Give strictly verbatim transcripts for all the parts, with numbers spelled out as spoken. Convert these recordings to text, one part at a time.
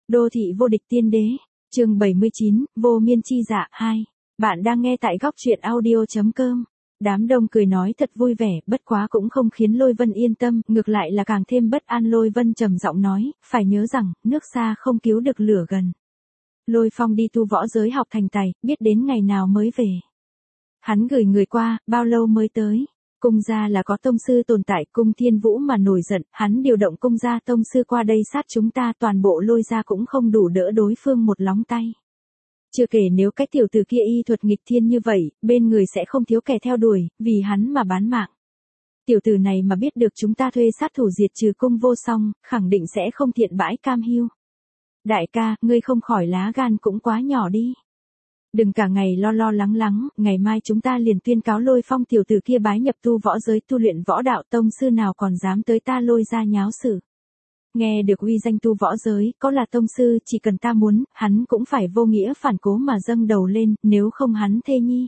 Đô thị vô địch tiên đế, chương bảy mươi chín, vô miên chi dạ hai. Bạn đang nghe tại góc truyện audio.com. Đám đông cười nói thật vui vẻ, bất quá cũng không khiến Lôi Vân yên tâm, ngược lại là càng thêm bất an. Lôi Vân trầm giọng nói, phải nhớ rằng, nước xa không cứu được lửa gần. Lôi Phong đi tu võ giới học thành tài, biết đến ngày nào mới về. Hắn gửi người qua, bao lâu mới tới? Cung gia là có tông sư tồn tại, Cung Thiên Vũ mà nổi giận, hắn điều động cung gia tông sư qua đây sát chúng ta, toàn bộ Lôi gia cũng không đủ đỡ đối phương một lóng tay. Chưa kể nếu cái tiểu tử kia y thuật nghịch thiên như vậy, bên người sẽ không thiếu kẻ theo đuổi, vì hắn mà bán mạng. Tiểu tử này mà biết được chúng ta thuê sát thủ diệt trừ Cung Vô Song, khẳng định sẽ không thiện bãi cam hiu. Đại ca, ngươi không khỏi lá gan cũng quá nhỏ đi. Đừng cả ngày lo lo lắng lắng, ngày mai chúng ta liền tuyên cáo Lôi Phong tiểu tử kia bái nhập tu võ giới, tu luyện võ đạo, tông sư nào còn dám tới ta Lôi gia nháo sự. Nghe được uy danh tu võ giới, có là tông sư, chỉ cần ta muốn, hắn cũng phải vô nghĩa phản cố mà dâng đầu lên, nếu không hắn thê nhi.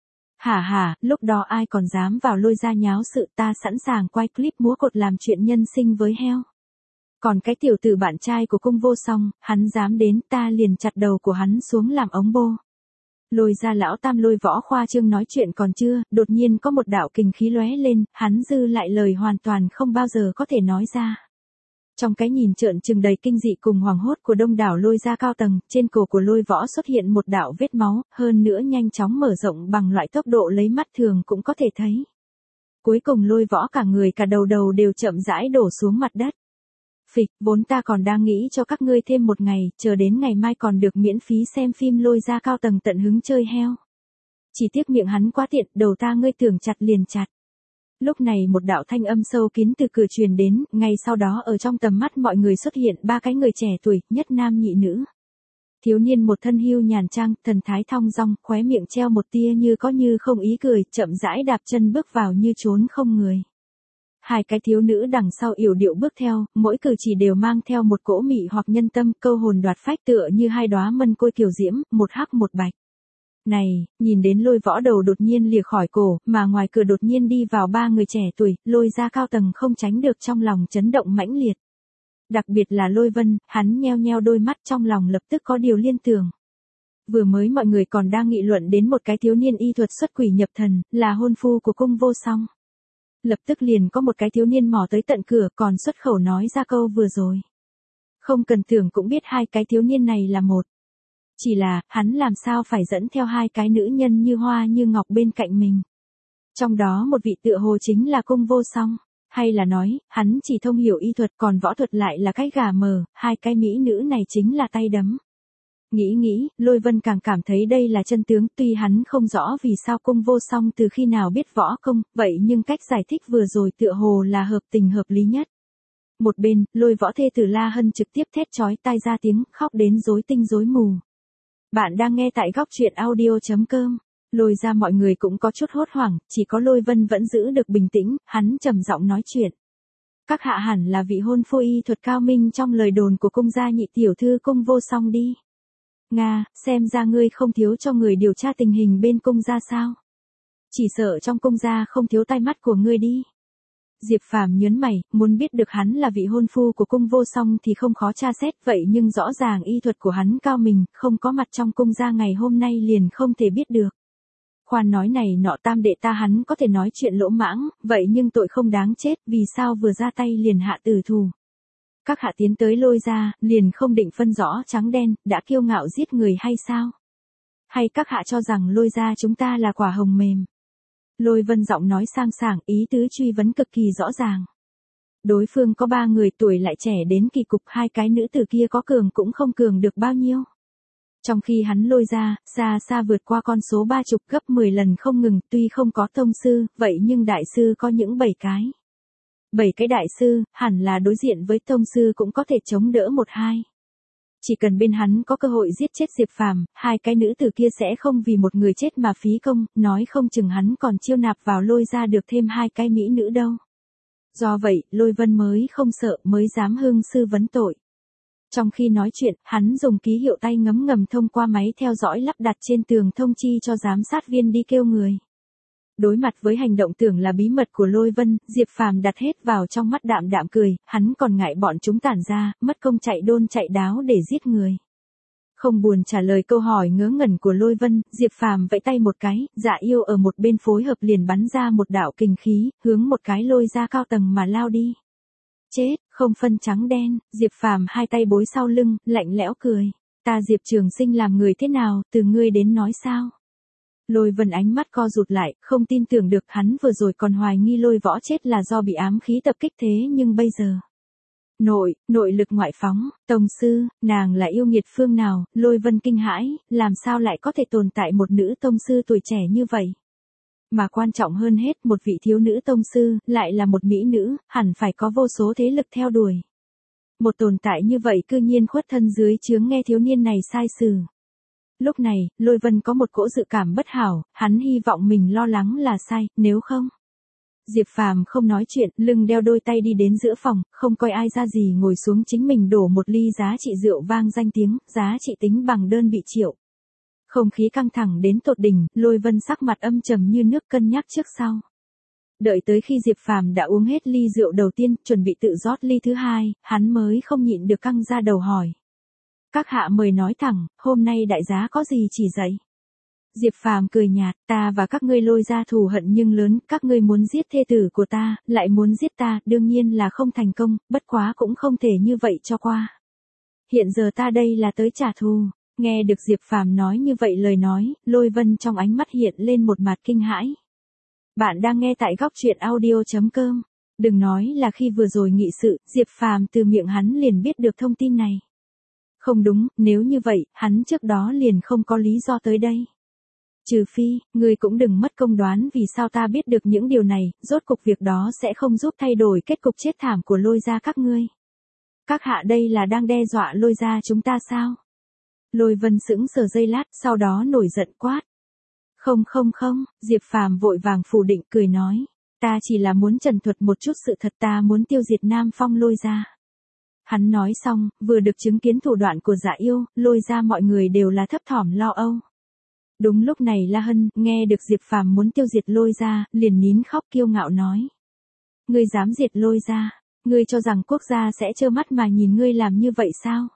Hả hả, lúc đó ai còn dám vào Lôi gia nháo sự, ta sẵn sàng quay clip múa cột làm chuyện nhân sinh với heo. Còn cái tiểu tử bạn trai của Cung Vô Song, hắn dám đến, ta liền chặt đầu của hắn xuống làm ống bô. Lôi gia lão tam Lôi Võ khoa trương nói chuyện còn chưa, đột nhiên có một đạo kình khí lóe lên, hắn dư lại lời hoàn toàn không bao giờ có thể nói ra. Trong cái nhìn trợn trừng đầy kinh dị cùng hoảng hốt của đông đảo Lôi gia cao tầng, trên cổ của Lôi Võ xuất hiện một đạo vết máu, hơn nữa nhanh chóng mở rộng bằng loại tốc độ lấy mắt thường cũng có thể thấy. Cuối cùng Lôi Võ cả người cả đầu đầu đều chậm rãi đổ xuống mặt đất. Phịch, vốn ta còn đang nghĩ cho các ngươi thêm một ngày, chờ đến ngày mai còn được miễn phí xem phim Lôi gia cao tầng tận hứng chơi heo. Chỉ tiếc miệng hắn quá tiện, đầu ta ngươi tưởng chặt liền chặt. Lúc này một đạo thanh âm sâu kín từ cửa truyền đến, ngay sau đó ở trong tầm mắt mọi người xuất hiện ba cái người trẻ tuổi, nhất nam nhị nữ. Thiếu niên một thân hưu nhàn trang, thần thái thong dong, khóe miệng treo một tia như có như không ý cười, chậm rãi đạp chân bước vào như trốn không người. Hai cái thiếu nữ đằng sau yểu điệu bước theo, mỗi cử chỉ đều mang theo một cỗ mị hoặc nhân tâm, câu hồn đoạt phách, tựa như hai đóa mân côi kiều diễm, một hắc một bạch. Này, nhìn đến Lôi Võ đầu đột nhiên lìa khỏi cổ, mà ngoài cửa đột nhiên đi vào ba người trẻ tuổi, Lôi gia cao tầng không tránh được trong lòng chấn động mãnh liệt. Đặc biệt là Lôi Vân, hắn nheo nheo đôi mắt, trong lòng lập tức có điều liên tưởng. Vừa mới mọi người còn đang nghị luận đến một cái thiếu niên y thuật xuất quỷ nhập thần, là hôn phu của Cung Vô Song. Lập tức liền có một cái thiếu niên mò tới tận cửa, còn xuất khẩu nói ra câu vừa rồi. Không cần tưởng cũng biết hai cái thiếu niên này là một. Chỉ là, hắn làm sao phải dẫn theo hai cái nữ nhân như hoa như ngọc bên cạnh mình. Trong đó một vị tựa hồ chính là Cung Vô Song. Hay là nói, hắn chỉ thông hiểu y thuật còn võ thuật lại là cái gà mờ, hai cái mỹ nữ này chính là tay đấm. Nghĩ nghĩ, Lôi Vân càng cảm thấy đây là chân tướng, tuy hắn không rõ vì sao Cung Vô Song từ khi nào biết võ công, vậy nhưng cách giải thích vừa rồi tựa hồ là hợp tình hợp lý nhất. Một bên, Lôi Võ thê tử La Hân trực tiếp thét chói tai ra tiếng, khóc đến rối tinh rối mù. Bạn đang nghe tại góc truyện audio.com. Lôi ra mọi người cũng có chút hốt hoảng, chỉ có Lôi Vân vẫn giữ được bình tĩnh, hắn trầm giọng nói chuyện. Các hạ hẳn là vị hôn phu y thuật cao minh trong lời đồn của cung gia nhị tiểu thư Cung Vô Song đi. Nga, xem ra ngươi không thiếu cho người điều tra tình hình bên cung gia sao? Chỉ sợ trong cung gia không thiếu tai mắt của ngươi đi. Diệp Phàm nhớn mày, muốn biết được hắn là vị hôn phu của Cung Vô Song thì không khó tra xét, vậy nhưng rõ ràng y thuật của hắn cao mình, không có mặt trong cung gia ngày hôm nay liền không thể biết được. Khoan nói này nọ tam đệ ta hắn có thể nói chuyện lỗ mãng, vậy nhưng tội không đáng chết, vì sao vừa ra tay liền hạ tử thủ. Các hạ tiến tới Lôi gia, liền không định phân rõ trắng đen, đã kiêu ngạo giết người hay sao? Hay các hạ cho rằng Lôi gia chúng ta là quả hồng mềm? Lôi Vân giọng nói sang sảng, ý tứ truy vấn cực kỳ rõ ràng. Đối phương có ba người tuổi lại trẻ đến kỳ cục, hai cái nữ tử kia có cường cũng không cường được bao nhiêu. Trong khi hắn Lôi gia, xa xa vượt qua con số ba chục gấp mười lần không ngừng, tuy không có tông sư, vậy nhưng đại sư có những bảy cái. Bảy cái đại sư, hẳn là đối diện với tông sư cũng có thể chống đỡ một hai. Chỉ cần bên hắn có cơ hội giết chết Diệp Phàm, hai cái nữ tử kia sẽ không vì một người chết mà phí công, nói không chừng hắn còn chiêu nạp vào Lôi ra được thêm hai cái mỹ nữ đâu. Do vậy, Lôi Vân mới không sợ, mới dám hương sư vấn tội. Trong khi nói chuyện, hắn dùng ký hiệu tay ngấm ngầm thông qua máy theo dõi lắp đặt trên tường thông chi cho giám sát viên đi kêu người. Đối mặt với hành động tưởng là bí mật của Lôi Vân, Diệp Phàm đặt hết vào trong mắt đạm đạm cười, hắn còn ngại bọn chúng tản ra, mất công chạy đôn chạy đáo để giết người. Không buồn trả lời câu hỏi ngớ ngẩn của Lôi Vân, Diệp Phàm vẫy tay một cái, Dạ Yêu ở một bên phối hợp liền bắn ra một đạo kình khí, hướng một cái lôi ra cao tầng mà lao đi. Chết, không phân trắng đen, Diệp Phàm hai tay bối sau lưng, lạnh lẽo cười. Ta Diệp Trường Sinh làm người thế nào, từ ngươi đến nói sao? Lôi Vân ánh mắt co rụt lại, không tin tưởng được, hắn vừa rồi còn hoài nghi Lôi Võ chết là do bị ám khí tập kích thế nhưng bây giờ. Nội, nội lực ngoại phóng, tông sư, nàng là yêu nghiệt phương nào, Lôi Vân kinh hãi, làm sao lại có thể tồn tại một nữ tông sư tuổi trẻ như vậy? Mà quan trọng hơn hết, một vị thiếu nữ tông sư, lại là một mỹ nữ, hẳn phải có vô số thế lực theo đuổi. Một tồn tại như vậy cư nhiên khuất thân dưới chướng nghe thiếu niên này sai sử. Lúc này, Lôi Vân có một cỗ dự cảm bất hảo, hắn hy vọng mình lo lắng là sai, nếu không. Diệp Phàm không nói chuyện, lưng đeo đôi tay đi đến giữa phòng, không coi ai ra gì ngồi xuống chính mình đổ một ly giá trị rượu vang danh tiếng, giá trị tính bằng đơn vị triệu. Không khí căng thẳng đến tột đỉnh, Lôi Vân sắc mặt âm trầm như nước cân nhắc trước sau. Đợi tới khi Diệp Phàm đã uống hết ly rượu đầu tiên, chuẩn bị tự rót ly thứ hai, hắn mới không nhịn được căng ra đầu hỏi. Các hạ mời nói thẳng, hôm nay đại giá có gì chỉ dạy? Diệp Phàm cười nhạt, ta và các ngươi Lôi ra thù hận nhưng lớn, các ngươi muốn giết thê tử của ta, lại muốn giết ta, đương nhiên là không thành công, bất quá cũng không thể như vậy cho qua. Hiện giờ ta đây là tới trả thù. Nghe được Diệp Phàm nói như vậy lời nói, Lôi Vân trong ánh mắt hiện lên một mặt kinh hãi. Bạn đang nghe tại góc truyện audio chấm com. Đừng nói là khi vừa rồi nghị sự, Diệp Phàm từ miệng hắn liền biết được thông tin này. Không đúng, nếu như vậy, hắn trước đó liền không có lý do tới đây. Trừ phi, ngươi cũng đừng mất công đoán vì sao ta biết được những điều này, rốt cục việc đó sẽ không giúp thay đổi kết cục chết thảm của Lôi gia các ngươi. Các hạ đây là đang đe dọa Lôi gia chúng ta sao? Lôi Vân sững sờ giây lát, sau đó nổi giận quát. Không không không, Diệp Phàm vội vàng phủ định cười nói. Ta chỉ là muốn trần thuật một chút sự thật, ta muốn tiêu diệt Nam Phong Lôi gia. Hắn nói xong, vừa được chứng kiến thủ đoạn của Dạ Yêu, Lôi gia mọi người đều là thấp thỏm lo âu. Đúng lúc này La Hân, nghe được Diệp Phàm muốn tiêu diệt Lôi gia, liền nín khóc kiêu ngạo nói. Ngươi dám diệt Lôi gia, ngươi cho rằng quốc gia sẽ trơ mắt mà nhìn ngươi làm như vậy sao?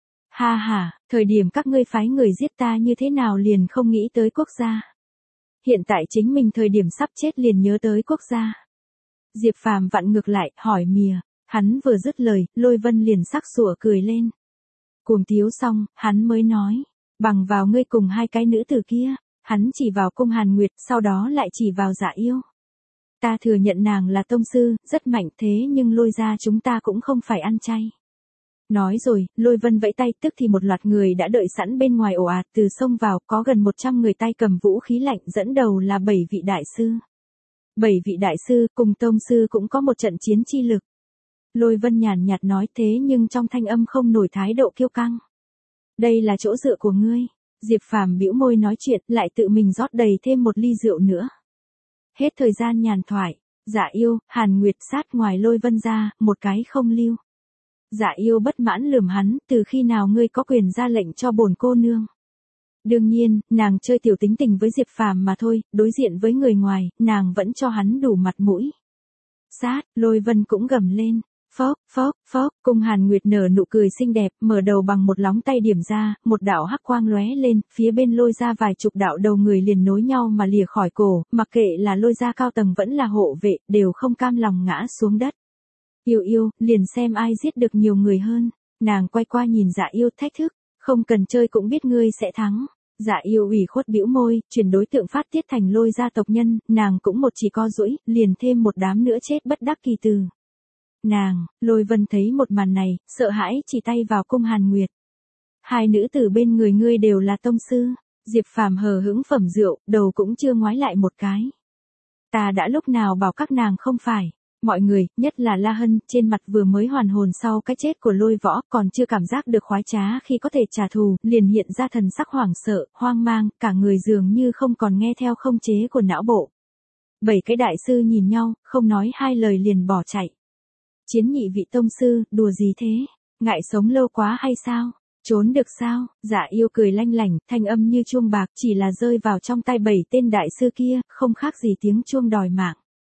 Ha ha, thời điểm các ngươi phái người giết ta như thế nào liền không nghĩ tới quốc gia. Hiện tại chính mình thời điểm sắp chết liền nhớ tới quốc gia. Diệp Phàm vặn ngược lại, hỏi mìa, hắn vừa dứt lời, Lôi Vân liền sắc sủa cười lên. Cuồng tiếu xong, hắn mới nói, bằng vào ngươi cùng hai cái nữ tử kia, hắn chỉ vào Cung Hàn Nguyệt, sau đó lại chỉ vào Dạ Yêu. Ta thừa nhận nàng là tông sư, rất mạnh thế nhưng Lôi gia chúng ta cũng không phải ăn chay. Nói rồi, Lôi Vân vẫy tay, tức thì một loạt người đã đợi sẵn bên ngoài ồ ạt từ sông vào, có gần một trăm người tay cầm vũ khí lạnh, dẫn đầu là bảy vị đại sư. Bảy vị đại sư cùng tông sư cũng có một trận chiến chi lực. Lôi Vân nhàn nhạt nói thế nhưng trong thanh âm không nổi thái độ kiêu căng. Đây là chỗ dựa của ngươi. Diệp Phàm bĩu môi nói chuyện, lại tự mình rót đầy thêm một ly rượu nữa. Hết thời gian nhàn thoại, Dạ Yêu, Hàn Nguyệt sát ngoài Lôi Vân ra, một cái không lưu. Dạ Yêu bất mãn lườm hắn, từ khi nào ngươi có quyền ra lệnh cho bổn cô nương? Đương nhiên, nàng chơi tiểu tính tình với Diệp Phàm mà thôi, đối diện với người ngoài, nàng vẫn cho hắn đủ mặt mũi. Sát, Lôi Vân cũng gầm lên, phốc, phốc, phốc, Cung Hàn Nguyệt nở nụ cười xinh đẹp, mở đầu bằng một lóng tay điểm ra, một đạo hắc quang lóe lên, phía bên Lôi ra vài chục đạo đầu người liền nối nhau mà lìa khỏi cổ, mặc kệ là Lôi ra cao tầng vẫn là hộ vệ, đều không cam lòng ngã xuống đất. Yêu yêu, liền xem ai giết được nhiều người hơn. Nàng quay qua nhìn Dạ Yêu thách thức, không cần chơi cũng biết ngươi sẽ thắng. Dạ Yêu ủy khuất bĩu môi, chuyển đối tượng phát tiết thành Lôi gia tộc nhân, nàng cũng một chỉ co duỗi, liền thêm một đám nữa chết bất đắc kỳ từ. Nàng, Lôi Vân thấy một màn này, sợ hãi chỉ tay vào Cung Hàn Nguyệt. Hai nữ tử bên người ngươi đều là tông sư. Diệp Phàm hờ hững phẩm rượu, đầu cũng chưa ngoái lại một cái. Ta đã lúc nào bảo các nàng không phải. Mọi người, nhất là La Hân, trên mặt vừa mới hoàn hồn sau cái chết của Lôi Võ, còn chưa cảm giác được khoái trá khi có thể trả thù, liền hiện ra thần sắc hoảng sợ, hoang mang, cả người dường như không còn nghe theo không chế của não bộ. Bảy cái đại sư nhìn nhau, không nói hai lời liền bỏ chạy. Chiến nhị vị tông sư, đùa gì thế? Ngại sống lâu quá hay sao? Trốn được sao? Dạ yêu cười lanh lảnh, thanh âm như chuông bạc, chỉ là rơi vào trong tay bảy tên đại sư kia, không khác gì tiếng chuông đòi mạng.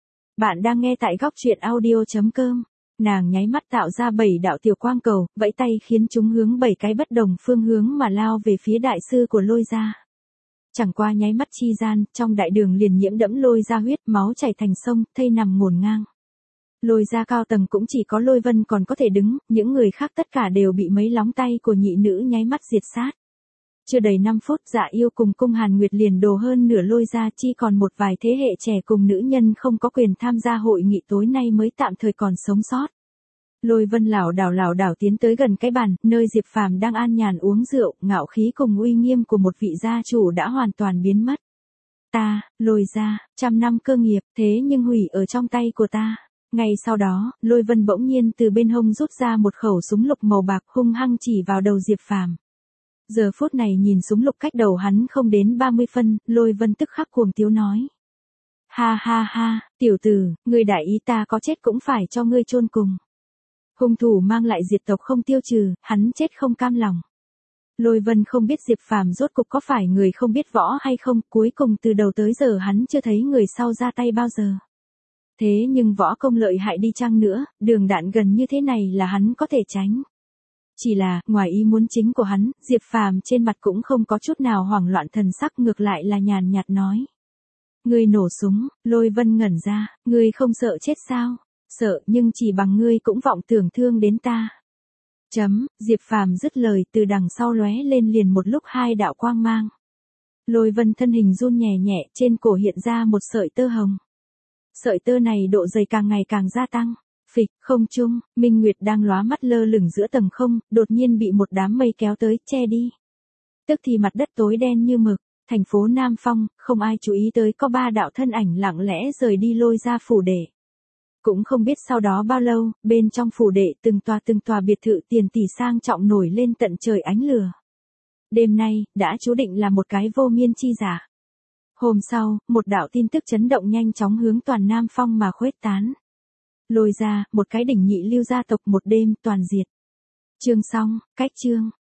Bạn đang nghe tại góc truyện audio.com. Nàng nháy mắt tạo ra bảy đạo tiểu quang cầu, vẫy tay khiến chúng hướng bảy cái bất đồng phương hướng mà lao về phía đại sư của Lôi gia. Chẳng qua nháy mắt chi gian, trong đại đường liền nhiễm đẫm Lôi gia huyết, máu chảy thành sông, thây nằm ngổn ngang. Lôi gia cao tầng cũng chỉ có Lôi Vân còn có thể đứng, những người khác tất cả đều bị mấy lóng tay của nhị nữ nháy mắt diệt sát. Chưa đầy năm phút, Dạ Yêu cùng Cung Hàn Nguyệt liền đồ hơn nửa Lôi gia, chỉ còn một vài thế hệ trẻ cùng nữ nhân không có quyền tham gia hội nghị tối nay mới tạm thời còn sống sót. Lôi Vân lảo đảo lảo đảo tiến tới gần cái bàn, nơi Diệp Phàm đang an nhàn uống rượu, ngạo khí cùng uy nghiêm của một vị gia chủ đã hoàn toàn biến mất. Ta, Lôi gia, trăm năm cơ nghiệp, thế nhưng hủy ở trong tay của ta. Ngay sau đó, Lôi Vân bỗng nhiên từ bên hông rút ra một khẩu súng lục màu bạc hung hăng chỉ vào đầu Diệp Phàm. Giờ phút này nhìn súng lục cách đầu hắn không đến ba mươi phân, Lôi Vân tức khắc cuồng tiếu nói. Ha ha ha, tiểu tử, người đại ý ta có chết cũng phải cho ngươi chôn cùng. Hung thủ mang lại diệt tộc không tiêu trừ, hắn chết không cam lòng. Lôi Vân không biết Diệp Phàm rốt cục có phải người không biết võ hay không, cuối cùng từ đầu tới giờ hắn chưa thấy người sau ra tay bao giờ. Thế nhưng võ công lợi hại đi chăng nữa, đường đạn gần như thế này là hắn có thể tránh. Chỉ là, ngoài ý muốn chính của hắn, Diệp Phàm trên mặt cũng không có chút nào hoảng loạn thần sắc, ngược lại là nhàn nhạt nói. Ngươi nổ súng, Lôi Vân ngẩn ra, ngươi không sợ chết sao? Sợ, nhưng chỉ bằng ngươi cũng vọng tưởng thương đến ta. Chấm, Diệp Phàm dứt lời, từ đằng sau lóe lên liền một lúc hai đạo quang mang. Lôi Vân thân hình run nhẹ nhẹ, trên cổ hiện ra một sợi tơ hồng. Sợi tơ này độ dày càng ngày càng gia tăng. Phịch, không trung, Minh Nguyệt đang lóa mắt lơ lửng giữa tầng không, đột nhiên bị một đám mây kéo tới, che đi. Tức thì mặt đất tối đen như mực, thành phố Nam Phong, không ai chú ý tới có ba đạo thân ảnh lặng lẽ rời đi Lôi gia phủ đệ. Cũng không biết sau đó bao lâu, bên trong phủ đệ từng tòa từng tòa biệt thự tiền tỷ sang trọng nổi lên tận trời ánh lửa. Đêm nay, đã chú định là một cái vô miên chi giả. Hôm sau, một đạo tin tức chấn động nhanh chóng hướng toàn Nam Phong mà khuếch tán. Lôi gia, một cái đỉnh nhị lưu gia tộc một đêm toàn diệt. Chương xong, cách chương.